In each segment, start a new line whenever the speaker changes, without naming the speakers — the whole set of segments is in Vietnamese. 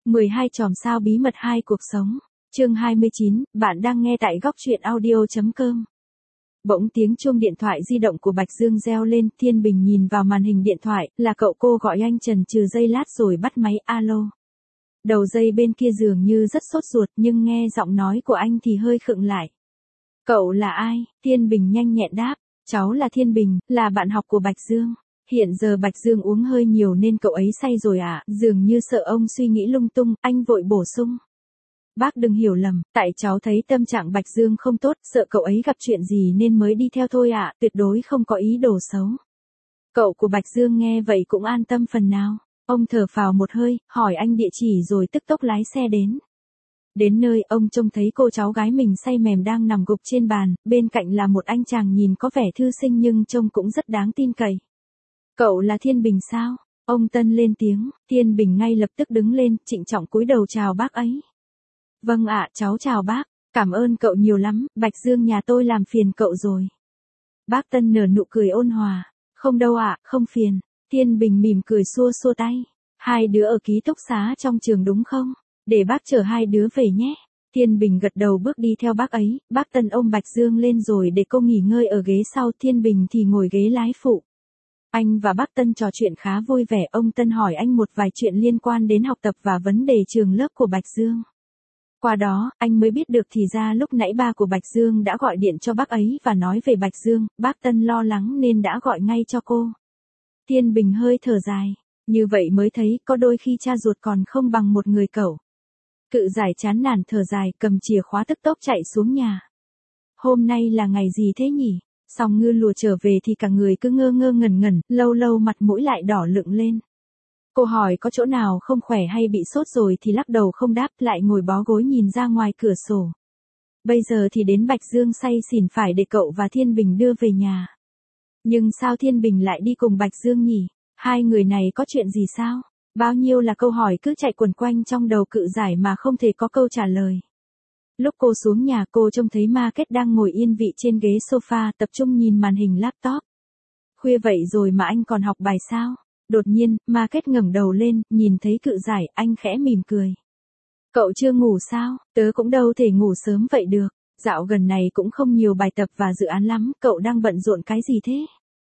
12 chòm sao bí mật 2 cuộc sống. Chương 29, bạn đang nghe tại góc truyện audio.com. Bỗng tiếng chuông điện thoại di động của Bạch Dương reo lên, Thiên Bình nhìn vào màn hình điện thoại, là cậu. Cô gọi anh chần chừ giây lát rồi bắt máy. Alo. Đầu dây bên kia dường như rất sốt ruột, nhưng nghe giọng nói của anh thì hơi khựng lại. Cậu là ai? Thiên Bình nhanh nhẹn đáp. Cháu là Thiên Bình, là bạn học của Bạch Dương. Hiện giờ Bạch Dương uống hơi nhiều nên cậu ấy say rồi à? Dường như sợ ông suy nghĩ lung tung, anh vội bổ sung. Bác đừng hiểu lầm, tại cháu thấy tâm trạng Bạch Dương không tốt, sợ cậu ấy gặp chuyện gì nên mới đi theo thôi ạ, tuyệt đối không có ý đồ xấu. Cậu của Bạch Dương nghe vậy cũng an tâm phần nào. Ông thở phào một hơi, hỏi anh địa chỉ rồi tức tốc lái xe đến. Đến nơi, ông trông thấy cô cháu gái mình say mềm đang nằm gục trên bàn, bên cạnh là một anh chàng nhìn có vẻ thư sinh nhưng trông cũng rất đáng tin cậy. Cậu là Thiên Bình sao? Ông Tân lên tiếng. Thiên Bình ngay lập tức đứng lên, trịnh trọng cúi đầu chào bác ấy. Vâng ạ, cháu chào bác, cảm ơn cậu nhiều lắm, Bạch Dương nhà tôi làm phiền cậu rồi. Bác Tân nở nụ cười ôn hòa. Không đâu ạ, không phiền. Thiên Bình mỉm cười xua xua tay. Hai đứa ở ký túc xá trong trường đúng không? Để bác chở hai đứa về nhé. Thiên Bình gật đầu bước đi theo bác ấy, bác Tân ôm Bạch Dương lên rồi để cô nghỉ ngơi ở ghế sau, Thiên Bình thì ngồi ghế lái phụ. Anh và bác Tân trò chuyện khá vui vẻ, ông Tân hỏi anh một vài chuyện liên quan đến học tập và vấn đề trường lớp của Bạch Dương. Qua đó, anh mới biết được thì ra lúc nãy ba của Bạch Dương đã gọi điện cho bác ấy và nói về Bạch Dương, bác Tân lo lắng nên đã gọi ngay cho cô. Thiên Bình hơi thở dài, như vậy mới thấy có đôi khi cha ruột còn không bằng một người cậu. Cự Giải chán nản thở dài, cầm chìa khóa tức tốc chạy xuống nhà. Hôm nay là ngày gì thế nhỉ? Xong Ngư Lùa trở về thì cả người cứ ngơ ngơ ngẩn ngẩn, lâu lâu mặt mũi lại đỏ lựng lên. Cô hỏi có chỗ nào không khỏe hay bị sốt rồi thì lắc đầu không đáp, lại ngồi bó gối nhìn ra ngoài cửa sổ. Bây giờ thì đến Bạch Dương say xỉn phải để cậu và Thiên Bình đưa về nhà. Nhưng sao Thiên Bình lại đi cùng Bạch Dương nhỉ? Hai người này có chuyện gì sao? Bao nhiêu là câu hỏi cứ chạy quẩn quanh trong đầu Cự Giải mà không thể có câu trả lời. Lúc cô xuống nhà cô trông thấy Market đang ngồi yên vị trên ghế sofa tập trung nhìn màn hình laptop. Khuya vậy rồi mà anh còn học bài sao? Đột nhiên, Market ngẩng đầu lên, nhìn thấy Cự Giải, anh khẽ mỉm cười. Cậu chưa ngủ sao? Tớ cũng đâu thể ngủ sớm vậy được. Dạo gần này cũng không nhiều bài tập và dự án lắm, cậu đang bận rộn cái gì thế?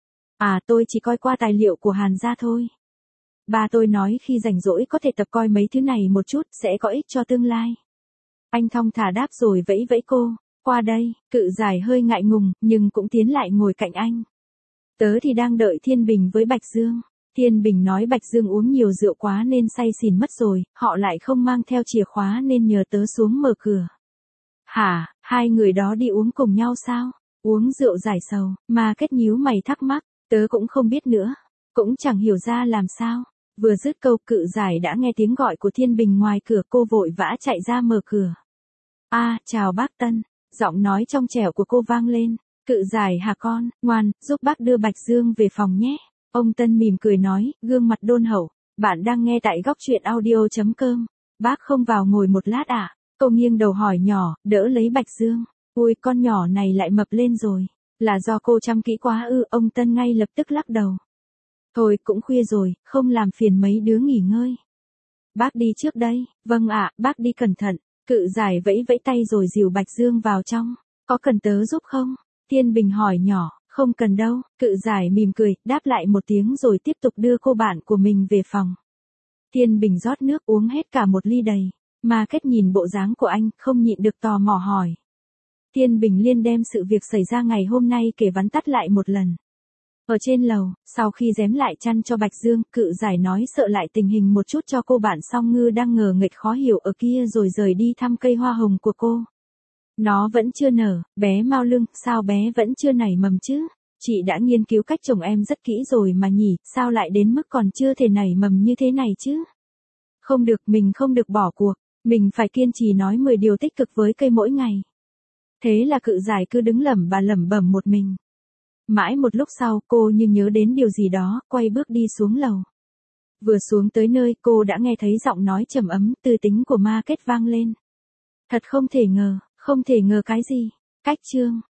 À, tôi chỉ coi qua tài liệu của Hàn gia thôi. Ba tôi nói khi rảnh rỗi có thể tập coi mấy thứ này một chút, sẽ có ích cho tương lai. Anh thong thả đáp rồi vẫy vẫy cô. Qua đây. Cự Giải hơi ngại ngùng, nhưng cũng tiến lại ngồi cạnh anh. Tớ thì đang đợi Thiên Bình với Bạch Dương. Thiên Bình nói Bạch Dương uống nhiều rượu quá nên say xỉn mất rồi, họ lại không mang theo chìa khóa nên nhờ tớ xuống mở cửa. Hả, hai người đó đi uống cùng nhau sao? Uống rượu giải sầu, mà kết nhíu mày thắc mắc, tớ cũng không biết nữa, cũng chẳng hiểu ra làm sao. Vừa dứt câu Cự Giải đã nghe tiếng gọi của Thiên Bình ngoài cửa, cô vội vã chạy ra mở cửa. Chào bác Tân, giọng nói trong trẻo của cô vang lên. Cự Giải hả con, ngoan, giúp bác đưa Bạch Dương về phòng nhé. Ông Tân mỉm cười nói, gương mặt đôn hậu. Bạn đang nghe tại góc truyện audio.com. Bác không vào ngồi một lát à? Cô nghiêng đầu hỏi nhỏ, đỡ lấy Bạch Dương. Ui, con nhỏ này lại mập lên rồi. Là do cô chăm kỹ quá ư? Ông Tân ngay lập tức lắc đầu. Thôi cũng khuya rồi, không làm phiền mấy đứa nghỉ ngơi. Bác đi trước đây. Vâng ạ, bác đi cẩn thận. Cự Giải vẫy vẫy tay rồi dìu Bạch Dương vào trong. Có cần tớ giúp không? Thiên Bình hỏi nhỏ. Không cần đâu. Cự Giải mỉm cười, đáp lại một tiếng rồi tiếp tục đưa cô bạn của mình về phòng. Thiên Bình rót nước uống hết cả một ly đầy. Market nhìn bộ dáng của anh, không nhịn được tò mò hỏi. Thiên Bình liên đem sự việc xảy ra ngày hôm nay kể vắn tắt lại một lần. Ở trên lầu, sau khi giém lại chăn cho Bạch Dương, Cự Giải nói sợ lại tình hình một chút cho cô bạn Song Ngư đang ngờ nghệch khó hiểu ở kia rồi rời đi thăm cây hoa hồng của cô. Nó vẫn chưa nở, bé Mao Lưng, sao bé vẫn chưa nảy mầm chứ? Chị đã nghiên cứu cách trồng em rất kỹ rồi mà nhỉ, sao lại đến mức còn chưa thể nảy mầm như thế này chứ? Không được, mình không được bỏ cuộc, mình phải kiên trì nói 10 điều tích cực với cây mỗi ngày. Thế là Cự Giải cứ đứng lẩm bẩm một mình. Mãi một lúc sau, cô như nhớ đến điều gì đó, quay bước đi xuống lầu. Vừa xuống tới nơi, cô đã nghe thấy giọng nói trầm ấm, tư tính của Market vang lên. Thật không thể ngờ cái gì? Cách chương